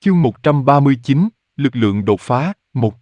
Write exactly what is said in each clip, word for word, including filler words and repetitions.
Chương một trăm ba mươi chín, lực lượng đột phá, một.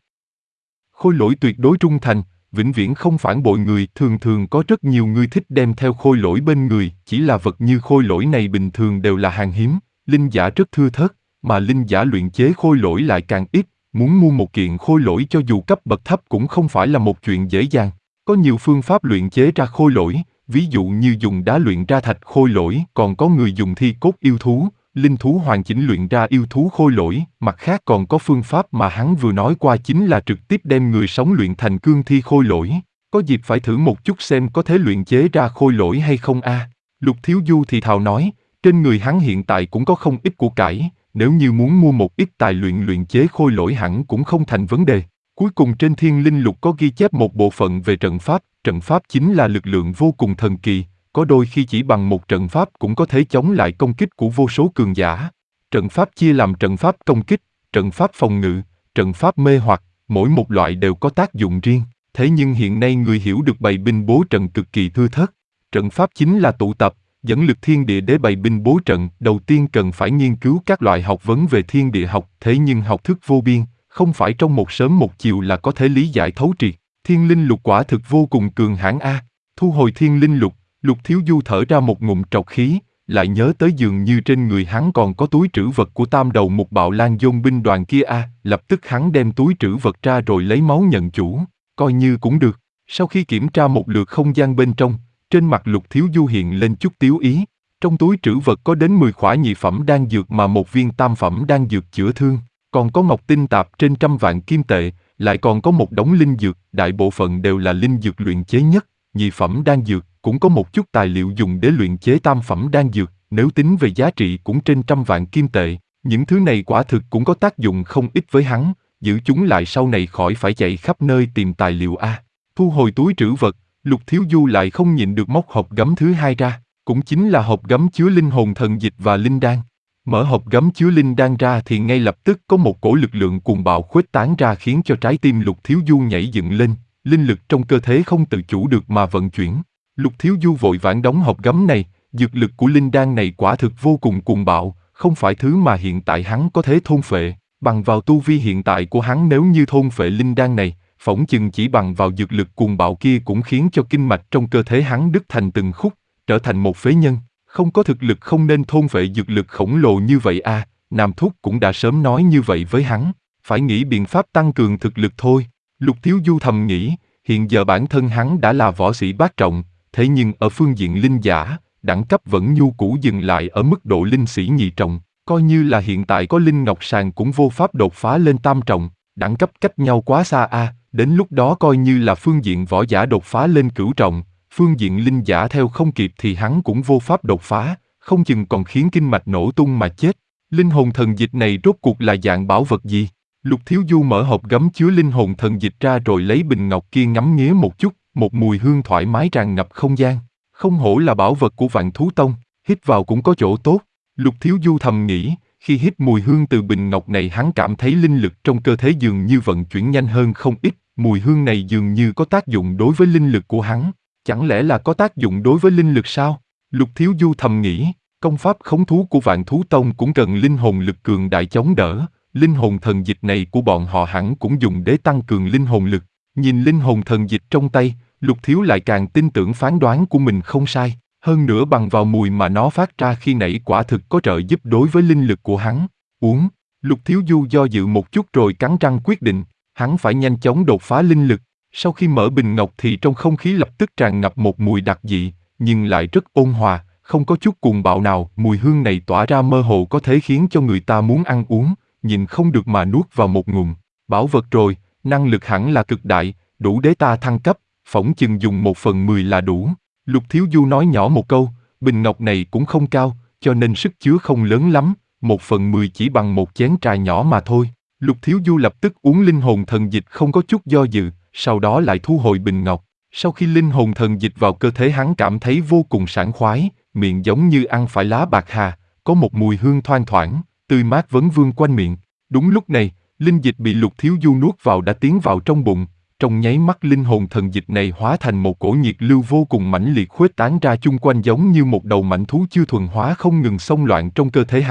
Khôi lỗi tuyệt đối trung thành, vĩnh viễn không phản bội người. Thường thường có rất nhiều người thích đem theo khôi lỗi bên người, chỉ là vật như khôi lỗi này bình thường đều là hàng hiếm, linh giả rất thưa thớt, mà linh giả luyện chế khôi lỗi lại càng ít. Muốn mua một kiện khôi lỗi cho dù cấp bậc thấp cũng không phải là một chuyện dễ dàng. Có nhiều phương pháp luyện chế ra khôi lỗi, ví dụ như dùng đá luyện ra thạch khôi lỗi, còn có người dùng thi cốt yêu thú, linh thú hoàn chỉnh luyện ra yêu thú khôi lỗi. Mặt khác còn có phương pháp mà hắn vừa nói qua, chính là trực tiếp đem người sống luyện thành cương thi khôi lỗi. Có dịp phải thử một chút xem có thể luyện chế ra khôi lỗi hay không a. À. Lục Thiếu Du thì thào nói, trên người hắn hiện tại cũng có không ít của cải, nếu như muốn mua một ít tài luyện luyện chế khôi lỗi hẳn cũng không thành vấn đề. Cuối cùng trên Thiên Linh Lục có ghi chép một bộ phận về trận pháp, trận pháp chính là lực lượng vô cùng thần kỳ, có đôi khi chỉ bằng một trận pháp cũng có thể chống lại công kích của vô số cường giả. Trận pháp chia làm trận pháp công kích, trận pháp phòng ngự, trận pháp mê hoặc, mỗi một loại đều có tác dụng riêng, thế nhưng hiện nay người hiểu được bày binh bố trận cực kỳ thưa thớt. Trận pháp chính là tụ tập, dẫn lực thiên địa để bày binh bố trận, đầu tiên cần phải nghiên cứu các loại học vấn về thiên địa học, thế nhưng học thức vô biên, không phải trong một sớm một chiều là có thể lý giải thấu triệt. Thiên Linh Lục quả thực vô cùng cường hãn a. Thu hồi Thiên Linh Lục, Lục Thiếu Du thở ra một ngụm trọc khí, lại nhớ tới dường như trên người hắn còn có túi trữ vật của tam đầu mục bạo lan dôn binh đoàn kia a. Lập tức hắn đem túi trữ vật ra rồi lấy máu nhận chủ, coi như cũng được. Sau khi kiểm tra một lượt không gian bên trong, trên mặt Lục Thiếu Du hiện lên chút tiếu ý. Trong túi trữ vật có đến mười khỏa nhị phẩm đan dược mà một viên tam phẩm đan dược chữa thương, còn có ngọc tinh tạp trên trăm vạn kim tệ, lại còn có một đống linh dược, đại bộ phận đều là linh dược luyện chế nhất, nhị phẩm đan dược, cũng có một chút tài liệu dùng để luyện chế tam phẩm đan dược, nếu tính về giá trị cũng trên trăm vạn kim tệ. Những thứ này quả thực cũng có tác dụng không ít với hắn, giữ chúng lại sau này khỏi phải chạy khắp nơi tìm tài liệu a. Thu hồi túi trữ vật, Lục Thiếu Du lại không nhịn được móc hộp gấm thứ hai ra, cũng chính là hộp gấm chứa linh hồn thần dịch và linh đan. Mở hộp gấm chứa linh đan ra thì ngay lập tức có một cổ lực lượng cuồng bạo khuếch tán ra, khiến cho trái tim Lục Thiếu Du nhảy dựng lên, linh lực trong cơ thể không tự chủ được mà vận chuyển. Lục Thiếu Du vội vã đóng hộp gấm này, dược lực của linh đan này quả thực vô cùng cuồng bạo, không phải thứ mà hiện tại hắn có thể thôn phệ. Bằng vào tu vi hiện tại của hắn, nếu như thôn phệ linh đan này, phỏng chừng chỉ bằng vào dược lực cuồng bạo kia cũng khiến cho kinh mạch trong cơ thể hắn đứt thành từng khúc, trở thành một phế nhân. Không có thực lực không nên thôn phệ dược lực khổng lồ như vậy a. À, Nam Thúc cũng đã sớm nói như vậy với hắn, phải nghĩ biện pháp tăng cường thực lực thôi. Lục Thiếu Du thầm nghĩ, hiện giờ bản thân hắn đã là võ sĩ bát trọng, thế nhưng ở phương diện linh giả, đẳng cấp vẫn nhu cũ dừng lại ở mức độ linh sĩ nhị trọng, coi như là hiện tại có linh ngọc sàng cũng vô pháp đột phá lên tam trọng, đẳng cấp cách nhau quá xa a. À, đến lúc đó coi như là phương diện võ giả đột phá lên cửu trọng, phương diện linh giả theo không kịp thì hắn cũng vô pháp đột phá, không chừng còn khiến kinh mạch nổ tung mà chết. Linh hồn thần dịch này rốt cuộc là dạng bảo vật gì? Lục Thiếu Du mở hộp gấm chứa linh hồn thần dịch ra rồi lấy bình ngọc kia ngắm nghía một chút, một mùi hương thoải mái tràn ngập không gian. Không hổ là bảo vật của Vạn Thú Tông, hít vào cũng có chỗ tốt. Lục Thiếu Du thầm nghĩ, khi hít mùi hương từ bình ngọc này hắn cảm thấy linh lực trong cơ thể dường như vận chuyển nhanh hơn không ít, mùi hương này dường như có tác dụng đối với linh lực của hắn. Chẳng lẽ là có tác dụng đối với linh lực sao? Lục Thiếu Du thầm nghĩ, công pháp khống thú của Vạn Thú Tông cũng cần linh hồn lực cường đại chống đỡ, linh hồn thần dịch này của bọn họ hẳn cũng dùng để tăng cường linh hồn lực. Nhìn linh hồn thần dịch trong tay, Lục Thiếu lại càng tin tưởng phán đoán của mình không sai, hơn nữa bằng vào mùi mà nó phát ra khi nãy quả thực có trợ giúp đối với linh lực của hắn. Uống, Lục Thiếu Du do dự một chút rồi cắn răng quyết định, hắn phải nhanh chóng đột phá linh lực. Sau khi mở bình ngọc thì trong không khí lập tức tràn ngập một mùi đặc dị, nhưng lại rất ôn hòa, không có chút cuồng bạo nào. Mùi hương này tỏa ra mơ hồ có thể khiến cho người ta muốn ăn uống, nhìn không được mà nuốt vào một ngụm. Bảo vật rồi, năng lực hẳn là cực đại, đủ để ta thăng cấp, phỏng chừng dùng một phần mười là đủ. Lục Thiếu Du nói nhỏ một câu, bình ngọc này cũng không cao, cho nên sức chứa không lớn lắm, một phần mười chỉ bằng một chén trà nhỏ mà thôi. Lục Thiếu Du lập tức uống linh hồn thần dịch không có chút do dự, sau đó lại thu hồi bình ngọc. Sau khi linh hồn thần dịch vào cơ thể hắn cảm thấy vô cùng sảng khoái, miệng giống như ăn phải lá bạc hà, có một mùi hương thoang thoảng, tươi mát vấn vương quanh miệng. Đúng lúc này, linh dịch bị Lục Thiếu Du nuốt vào đã tiến vào trong bụng, trong nháy mắt linh hồn thần dịch này hóa thành một cổ nhiệt lưu vô cùng mãnh liệt khuếch tán ra chung quanh, giống như một đầu mãnh thú chưa thuần hóa không ngừng xông loạn trong cơ thể hắn.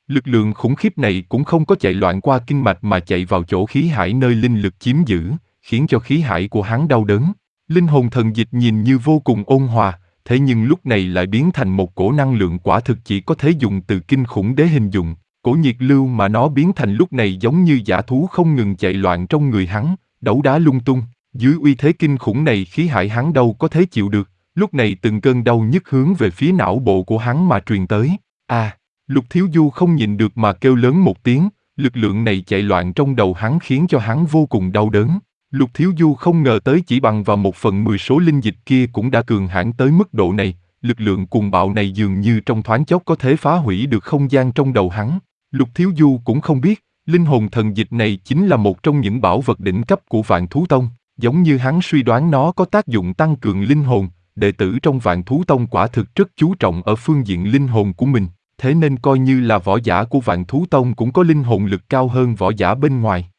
Lực lượng khủng khiếp này cũng không có chạy loạn qua kinh mạch mà chạy vào chỗ khí hải nơi linh lực chiếm giữ, khiến cho khí hải của hắn đau đớn. Linh hồn thần dịch nhìn như vô cùng ôn hòa, thế nhưng lúc này lại biến thành một cổ năng lượng quả thực chỉ có thể dùng từ kinh khủng để hình dung. Cổ nhiệt lưu mà nó biến thành lúc này giống như dã thú không ngừng chạy loạn trong người hắn, đấu đá lung tung. Dưới uy thế kinh khủng này khí hải hắn đâu có thể chịu được, lúc này từng cơn đau nhức hướng về phía não bộ của hắn mà truyền tới. À, Lục Thiếu Du không nhìn được mà kêu lớn một tiếng, lực lượng này chạy loạn trong đầu hắn khiến cho hắn vô cùng đau đớn. Lục Thiếu Du không ngờ tới chỉ bằng vào một phần mười số linh dịch kia cũng đã cường hãn tới mức độ này, lực lượng cuồng bạo này dường như trong thoáng chốc có thể phá hủy được không gian trong đầu hắn. Lục Thiếu Du cũng không biết, linh hồn thần dịch này chính là một trong những bảo vật đỉnh cấp của Vạn Thú Tông, giống như hắn suy đoán nó có tác dụng tăng cường linh hồn, đệ tử trong Vạn Thú Tông quả thực rất chú trọng ở phương diện linh hồn của mình, thế nên coi như là võ giả của Vạn Thú Tông cũng có linh hồn lực cao hơn võ giả bên ngoài.